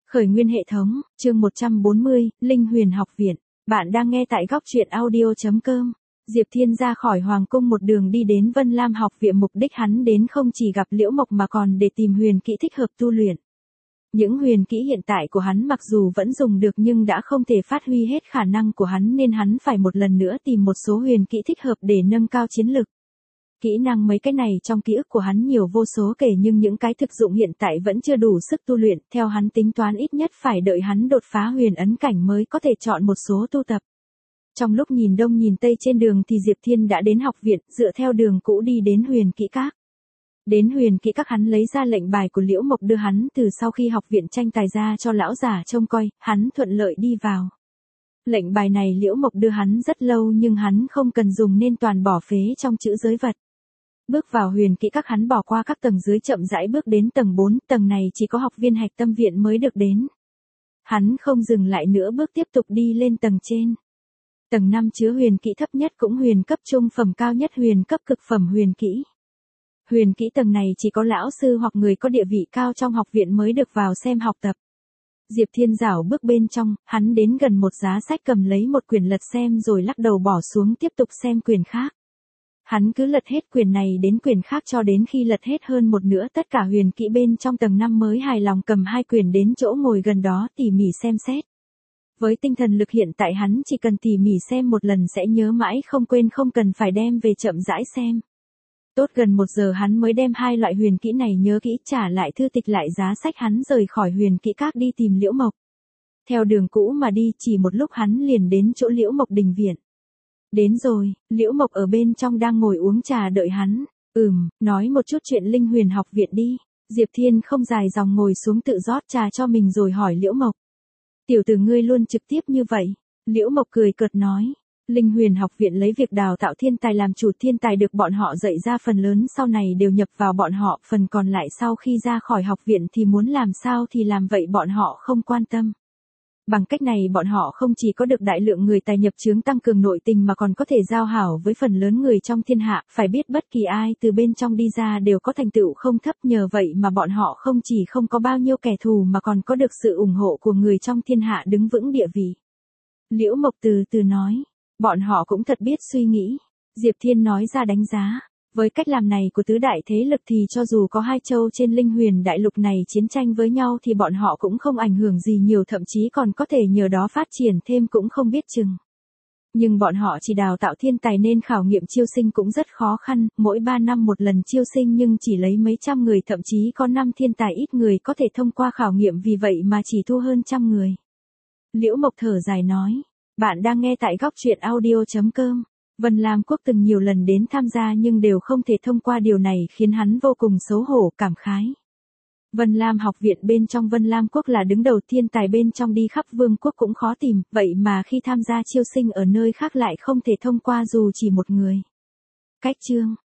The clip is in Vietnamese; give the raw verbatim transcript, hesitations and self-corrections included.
Khởi nguyên hệ thống, chương một trăm bốn mươi, Linh Huyền Học Viện. Bạn đang nghe tại góc truyện audio chấm com. Diệp Thiên ra khỏi Hoàng Cung một đường đi đến Vân Lam Học Viện, mục đích hắn đến không chỉ gặp Liễu Mộc mà còn để tìm huyền kỹ thích hợp tu luyện. Những huyền kỹ hiện tại của hắn mặc dù vẫn dùng được nhưng đã không thể phát huy hết khả năng của hắn, nên hắn phải một lần nữa tìm một số huyền kỹ thích hợp để nâng cao chiến lực. Kỹ năng mấy cái này trong ký ức của hắn nhiều vô số kể, nhưng những cái thực dụng hiện tại vẫn chưa đủ sức tu luyện, theo hắn tính toán ít nhất phải đợi hắn đột phá huyền ấn cảnh mới có thể chọn một số tu tập. Trong lúc nhìn đông nhìn tây trên đường thì Diệp Thiên đã đến học viện, dựa theo đường cũ đi đến huyền kỹ các. Đến huyền kỹ các hắn lấy ra lệnh bài của Liễu Mộc đưa hắn từ sau khi học viện tranh tài ra cho lão giả trông coi, hắn thuận lợi đi vào. Lệnh bài này Liễu Mộc đưa hắn rất lâu nhưng hắn không cần dùng nên toàn bỏ phế trong chữ giới vật. Bước vào huyền kỹ các hắn bỏ qua các tầng dưới, chậm rãi bước đến tầng bốn, tầng này chỉ có học viên hạch tâm viện mới được đến. Hắn không dừng lại nữa, bước tiếp tục đi lên tầng trên. Tầng năm chứa huyền kỹ thấp nhất cũng huyền cấp trung phẩm, cao nhất huyền cấp cực phẩm huyền kỹ. Huyền kỹ tầng này chỉ có lão sư hoặc người có địa vị cao trong học viện mới được vào xem học tập. Diệp Thiên rảo bước bên trong, hắn đến gần một giá sách, cầm lấy một quyển lật xem rồi lắc đầu bỏ xuống, tiếp tục xem quyển khác. Hắn cứ lật hết quyển này đến quyển khác cho đến khi lật hết hơn một nửa tất cả huyền kỹ bên trong tầng năm mới hài lòng cầm hai quyển đến chỗ ngồi gần đó tỉ mỉ xem xét. Với tinh thần lực hiện tại hắn chỉ cần tỉ mỉ xem một lần sẽ nhớ mãi không quên, không cần phải đem về chậm rãi xem. Tốt gần một giờ hắn mới đem hai loại huyền kỹ này nhớ kỹ, trả lại thư tịch lại giá sách, hắn rời khỏi huyền kỹ các đi tìm Liễu Mộc. Theo đường cũ mà đi, chỉ một lúc hắn liền đến chỗ Liễu Mộc đình viện. Đến rồi, Liễu Mộc ở bên trong đang ngồi uống trà đợi hắn. Ừm, nói một chút chuyện Linh Huyền Học Viện đi. Diệp Thiên không dài dòng ngồi xuống tự rót trà cho mình rồi hỏi Liễu Mộc. Tiểu tử ngươi luôn trực tiếp như vậy. Liễu Mộc cười cợt nói. Linh Huyền Học Viện lấy việc đào tạo thiên tài làm chủ, thiên tài được bọn họ dạy ra phần lớn sau này đều nhập vào bọn họ, phần còn lại sau khi ra khỏi học viện thì muốn làm sao thì làm vậy, bọn họ không quan tâm. Bằng cách này bọn họ không chỉ có được đại lượng người tài nhập chướng tăng cường nội tình mà còn có thể giao hảo với phần lớn người trong thiên hạ, phải biết bất kỳ ai từ bên trong đi ra đều có thành tựu không thấp, nhờ vậy mà bọn họ không chỉ không có bao nhiêu kẻ thù mà còn có được sự ủng hộ của người trong thiên hạ đứng vững địa vị. Liễu Mộc từ từ nói, bọn họ cũng thật biết suy nghĩ. Diệp Thiên nói ra đánh giá. Với cách làm này của tứ đại thế lực thì cho dù có hai châu trên Linh Huyền đại lục này chiến tranh với nhau thì bọn họ cũng không ảnh hưởng gì nhiều, thậm chí còn có thể nhờ đó phát triển thêm cũng không biết chừng. Nhưng bọn họ chỉ đào tạo thiên tài nên khảo nghiệm chiêu sinh cũng rất khó khăn, mỗi ba năm một lần chiêu sinh nhưng chỉ lấy mấy trăm người, thậm chí có năm thiên tài ít người có thể thông qua khảo nghiệm, vì vậy mà chỉ thu hơn trăm người. Liễu Mộc thở dài nói, bạn đang nghe tại góc truyện audio chấm com. Vân Lam Quốc từng nhiều lần đến tham gia nhưng đều không thể thông qua, điều này khiến hắn vô cùng xấu hổ, cảm khái. Vân Lam Học Viện bên trong Vân Lam Quốc là đứng đầu, thiên tài bên trong đi khắp vương quốc cũng khó tìm, vậy mà khi tham gia chiêu sinh ở nơi khác lại không thể thông qua dù chỉ một người. Cách chương,